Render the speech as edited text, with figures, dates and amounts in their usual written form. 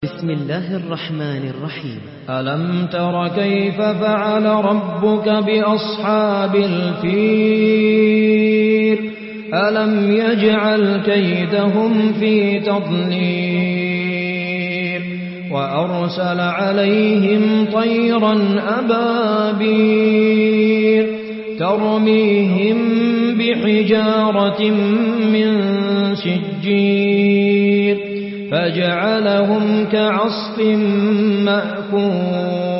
بسم الله الرحمن الرحيم. ألم تر كيف فعل ربك بأصحاب الفيل ألم يجعل كيدهم في تضليل وأرسل عليهم طيرا أبابيل ترميهم بحجارة من سجيل فجعلهم كعصف مأكول